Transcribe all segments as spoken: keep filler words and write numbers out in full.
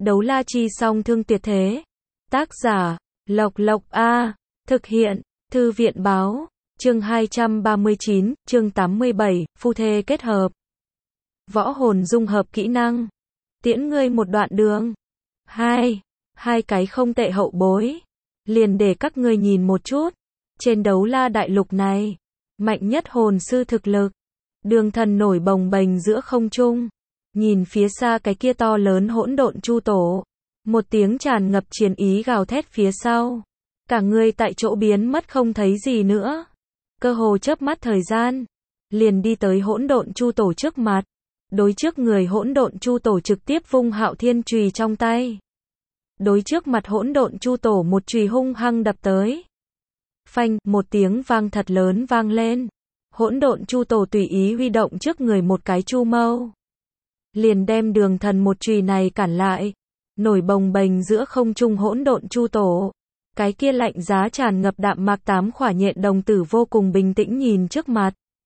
Đấu la chi song thương tuyệt thế. Tác giả, Lộc Lộc A. Thực hiện, Thư viện báo. Chương hai trăm ba mươi chín, chương tám mươi bảy, phu thê kết hợp. Võ hồn dung hợp kỹ năng. Tiễn ngươi một đoạn đường. Hai. Hai cái không tệ hậu bối. Liền để các ngươi nhìn một chút. Trên đấu la đại lục này, mạnh nhất hồn sư thực lực. Đường thần nổi bồng bềnh giữa không trung. Nhìn phía xa cái kia to lớn hỗn độn chu tổ. Một tiếng tràn ngập chiến ý gào thét phía sau. Cả người tại chỗ biến mất không thấy gì nữa. Cơ hồ chớp mắt thời gian. Liền đi tới hỗn độn chu tổ trước mặt. Đối trước người hỗn độn chu tổ trực tiếp vung hạo thiên chùy trong tay. Đối trước mặt hỗn độn chu tổ một chùy hung hăng đập tới. Phanh, một tiếng vang thật lớn vang lên. Hỗn độn chu tổ tùy ý huy động trước người một cái chu mâu. Liền đem đường thần một chùy này cản lại. Nổi bồng bềnh giữa không trung hỗn độn chu tổ. Cái kia lạnh giá tràn ngập đạm mạc tám khỏa nhện đồng tử vô cùng bình tĩnh nhìn trước mặt.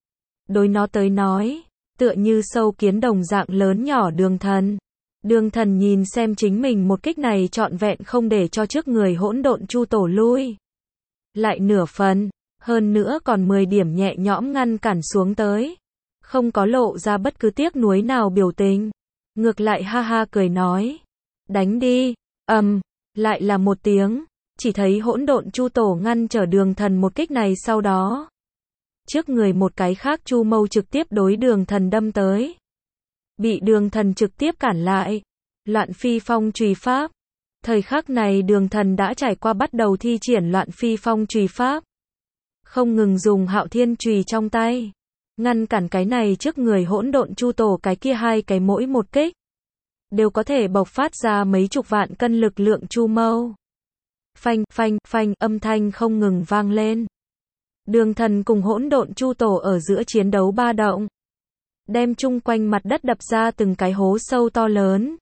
Đối nó tới nói, tựa như sâu kiến đồng dạng lớn nhỏ đường thần. Đường thần nhìn xem chính mình một kích này trọn vẹn không để cho trước người hỗn độn chu tổ lui. Lại nửa phần, hơn nữa còn mười điểm nhẹ nhõm ngăn cản xuống tới. Không có lộ ra bất cứ tiếc nuối nào biểu tình. Ngược lại ha ha cười nói. Đánh đi, ầm, um, lại là một tiếng. Chỉ thấy hỗn độn chu tổ ngăn trở đường thần một kích này sau đó. Trước người một cái khác chu mâu trực tiếp đối đường thần đâm tới. Bị đường thần trực tiếp cản lại. Loạn phi phong chùy pháp. Thời khắc này đường thần đã trải qua bắt đầu thi triển loạn phi phong chùy pháp. Không ngừng dùng hạo thiên chùy trong tay. Ngăn cản cái này trước người hỗn độn chu tổ cái kia hai cái mỗi một kích. Đều có thể bộc phát ra mấy chục vạn cân lực lượng chu mâu. Phanh, phanh, phanh, âm thanh không ngừng vang lên. Đường thần cùng hỗn độn chu tổ ở giữa chiến đấu ba động. Đem chung quanh mặt đất đập ra từng cái hố sâu to lớn.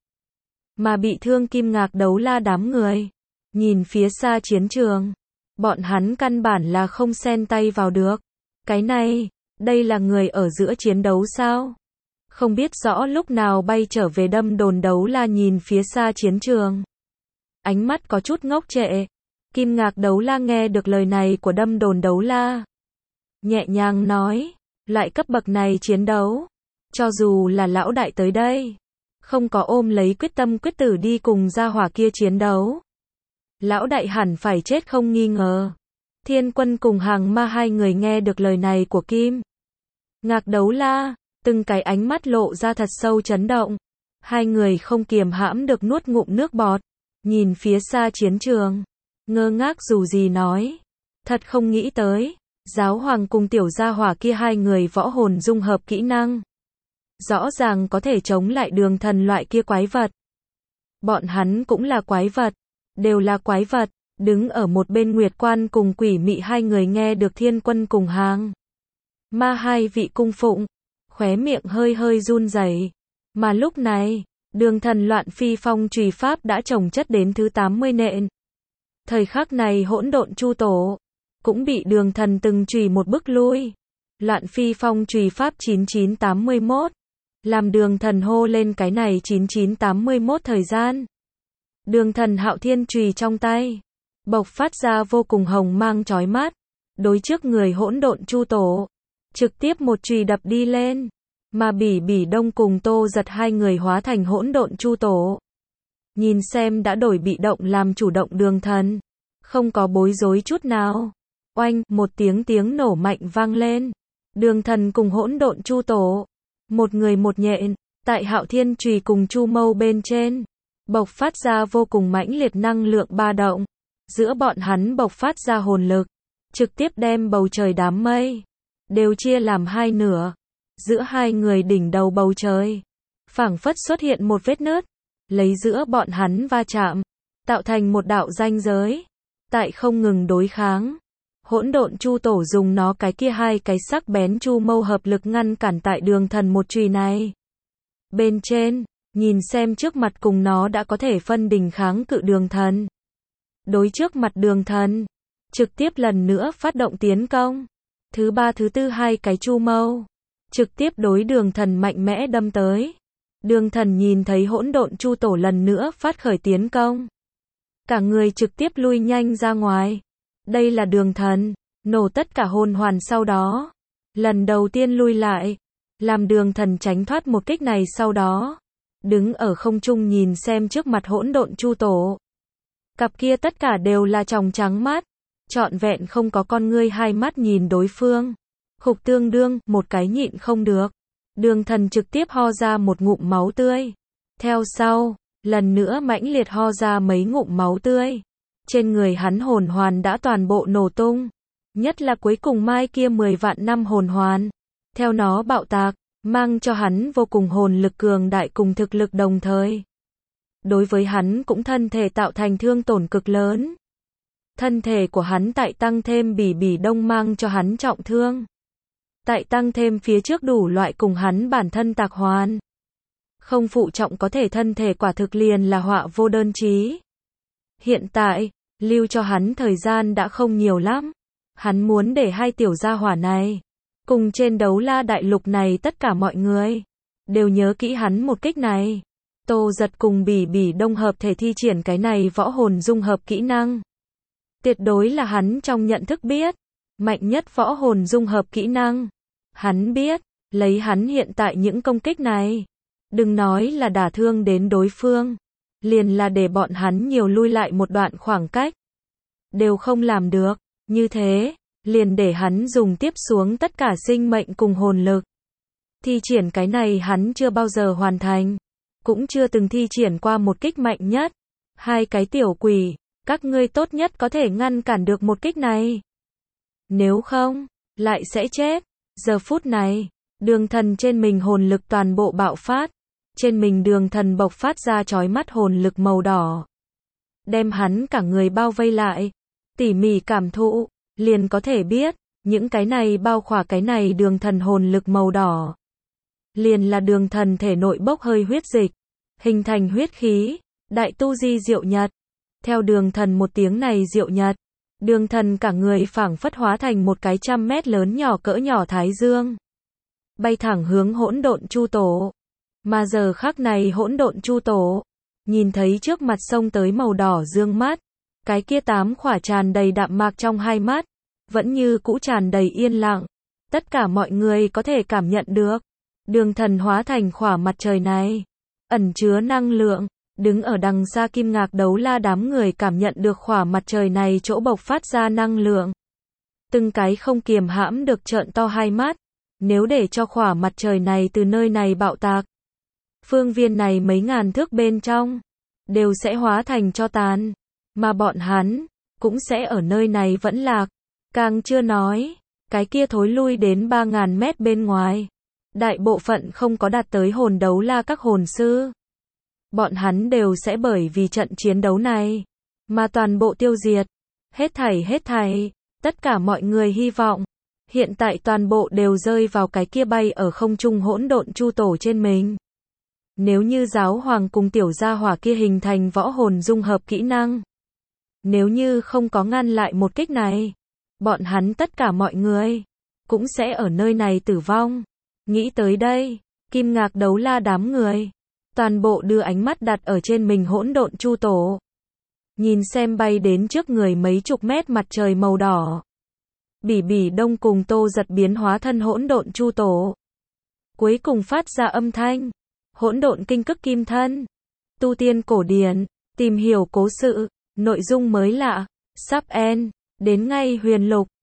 Mà bị thương kim ngạc đấu la đám người. Nhìn phía xa chiến trường. Bọn hắn căn bản là không xen tay vào được. Cái này, đây là người ở giữa chiến đấu sao? Không biết rõ lúc nào bay trở về đâm đồn đấu la nhìn phía xa chiến trường. Ánh mắt có chút ngốc trệ. Kim ngạc đấu la nghe được lời này của đâm đồn đấu la. Nhẹ nhàng nói, loại cấp bậc này chiến đấu. Cho dù là lão đại tới đây. Không có ôm lấy quyết tâm quyết tử đi cùng gia hỏa kia chiến đấu. Lão đại hẳn phải chết không nghi ngờ. Thiên quân cùng hàng ma hai người nghe được lời này của Kim ngạc đấu la. Từng cái ánh mắt lộ ra thật sâu chấn động. Hai người không kiềm hãm được nuốt ngụm nước bọt. Nhìn phía xa chiến trường. Ngơ ngác dù gì nói. Thật không nghĩ tới. Giáo hoàng cùng tiểu gia hỏa kia hai người võ hồn dung hợp kỹ năng. Rõ ràng có thể chống lại đường thần loại kia quái vật. Bọn hắn cũng là quái vật. Đều là quái vật. Đứng ở một bên Nguyệt Quan cùng Quỷ Mị hai người nghe được Thiên Quân cùng hàng ma hai vị cung phụng. Khóe miệng hơi hơi run rẩy. Mà lúc này, đường thần loạn phi phong chùy pháp đã chồng chất đến thứ tám mươi nện. Thời khắc này hỗn độn chu tổ cũng bị đường thần từng chùy một bước lui. Loạn phi phong chùy pháp chín chín tám mươi mốt. Làm đường thần hô lên cái này chín chín tám mươi mốt thời gian. Đường thần hạo thiên chùy trong tay. Bộc phát ra vô cùng hồng mang chói mắt. Đối trước người hỗn độn chu tổ. Trực tiếp một chùy đập đi lên. Mà Bỉ Bỉ Đông cùng Tô Giật hai người hóa thành hỗn độn chu tổ. Nhìn xem đã đổi bị động làm chủ động đường thần. Không có bối rối chút nào. Oanh, một tiếng tiếng nổ mạnh vang lên. Đường thần cùng hỗn độn chu tổ. Một người một nhện. Tại hạo thiên chùy cùng chu mâu bên trên. Bộc phát ra vô cùng mãnh liệt năng lượng ba động. Giữa bọn hắn bộc phát ra hồn lực. Trực tiếp đem bầu trời đám mây. Đều chia làm hai nửa. Giữa hai người đỉnh đầu bầu trời. Phảng phất xuất hiện một vết nứt. Lấy giữa bọn hắn va chạm. Tạo thành một đạo ranh giới. Tại không ngừng đối kháng. Hỗn độn chu tổ dùng nó cái kia hai cái sắc bén chu mâu hợp lực ngăn cản tại đường thần một chùy này. Bên trên, nhìn xem trước mặt cùng nó đã có thể phân đỉnh kháng cự đường thần. Đối trước mặt đường thần. Trực tiếp lần nữa phát động tiến công. Thứ ba thứ tư hai cái chu mâu. Trực tiếp đối đường thần mạnh mẽ đâm tới. Đường Thần nhìn thấy hỗn độn chu tổ lần nữa phát khởi tiến công. Cả người trực tiếp lui nhanh ra ngoài. Đây là Đường Thần, nổ tất cả hồn hoàn sau đó. Lần đầu tiên lui lại, làm Đường Thần tránh thoát một kích này sau đó. Đứng ở không trung nhìn xem trước mặt hỗn độn chu tổ. Cặp kia tất cả đều là tròng trắng mắt. Trọn vẹn không có con ngươi hai mắt nhìn đối phương. Khục tương đương, một cái nhịn không được. Đường Thần trực tiếp ho ra một ngụm máu tươi. Theo sau, lần nữa mãnh liệt ho ra mấy ngụm máu tươi. Trên người hắn hồn hoàn đã toàn bộ nổ tung. Nhất là cuối cùng mai kia mười vạn năm hồn hoàn. Theo nó bạo tạc, mang cho hắn vô cùng hồn lực cường đại cùng thực lực đồng thời. Đối với hắn cũng thân thể tạo thành thương tổn cực lớn. Thân thể của hắn tại tăng thêm bỉ bỉ đông mang cho hắn trọng thương. Tại tăng thêm phía trước đủ loại cùng hắn bản thân tạc hoàn. Không phụ trọng có thể thân thể quả thực liền là họa vô đơn chí. Hiện tại, lưu cho hắn thời gian đã không nhiều lắm. Hắn muốn để hai tiểu gia hỏa này, cùng trên đấu la đại lục này tất cả mọi người, đều nhớ kỹ hắn một kích này. Tô Giật cùng bỉ bỉ đông hợp thể thi triển cái này võ hồn dung hợp kỹ năng. Tuyệt đối là hắn trong nhận thức biết. Mạnh nhất võ hồn dung hợp kỹ năng. Hắn biết, lấy hắn hiện tại những công kích này. Đừng nói là đả thương đến đối phương. Liền là để bọn hắn nhiều lui lại một đoạn khoảng cách. Đều không làm được. Như thế, liền để hắn dùng tiếp xuống tất cả sinh mệnh cùng hồn lực. Thi triển cái này hắn chưa bao giờ hoàn thành. Cũng chưa từng thi triển qua một kích mạnh nhất. Hai cái tiểu quỷ, các ngươi tốt nhất có thể ngăn cản được một kích này. Nếu không, lại sẽ chết. Giờ phút này, Đường Thần trên mình hồn lực toàn bộ bạo phát. Trên mình Đường Thần bộc phát ra chói mắt hồn lực màu đỏ. Đem hắn cả người bao vây lại. Tỉ mỉ cảm thụ, liền có thể biết, những cái này bao khỏa cái này Đường Thần hồn lực màu đỏ. Liền là Đường Thần thể nội bốc hơi huyết dịch, hình thành huyết khí, đại tu di diệu nhật. Theo Đường Thần một tiếng này diệu nhật, Đường Thần cả người phảng phất hóa thành một cái trăm mét lớn nhỏ cỡ nhỏ thái dương. Bay thẳng hướng hỗn độn chu tổ. Mà giờ khắc này hỗn độn chu tổ, nhìn thấy trước mặt sông tới màu đỏ dương mắt, cái kia tám khỏa tràn đầy đạm mạc trong hai mắt, vẫn như cũ tràn đầy yên lặng. Tất cả mọi người có thể cảm nhận được, Đường Thần hóa thành khỏa mặt trời này, ẩn chứa năng lượng. Đứng ở đằng xa Kim Ngạc đấu la đám người cảm nhận được khỏa mặt trời này chỗ bộc phát ra năng lượng. Từng cái không kiềm hãm được trợn to hai mắt. Nếu để cho khỏa mặt trời này từ nơi này bạo tạc, phương viên này mấy ngàn thước bên trong, đều sẽ hóa thành tro tàn. Mà bọn hắn, cũng sẽ ở nơi này vẫn lạc. Càng chưa nói, cái kia thối lui đến ba ngàn mét bên ngoài. Đại bộ phận không có đạt tới hồn đấu la các hồn sư. Bọn hắn đều sẽ bởi vì trận chiến đấu này, mà toàn bộ tiêu diệt. Hết thảy hết thảy, tất cả mọi người hy vọng, hiện tại toàn bộ đều rơi vào cái kia bay ở không trung hỗn độn chu tổ trên mình. Nếu như giáo hoàng cùng tiểu gia hỏa kia hình thành võ hồn dung hợp kỹ năng. Nếu như không có ngăn lại một kích này, bọn hắn tất cả mọi người, cũng sẽ ở nơi này tử vong. Nghĩ tới đây, Kim Ngạc đấu la đám người, toàn bộ đưa ánh mắt đặt ở trên mình hỗn độn chu tổ. Nhìn xem bay đến trước người mấy chục mét mặt trời màu đỏ. Bỉ bỉ đông cùng Tô Giật biến hóa thân hỗn độn chu tổ. Cuối cùng phát ra âm thanh. Hỗn độn kinh cức kim thân. Tu tiên cổ điển. Tìm hiểu cố sự. Nội dung mới lạ. Sub N. Đến ngay huyền lục.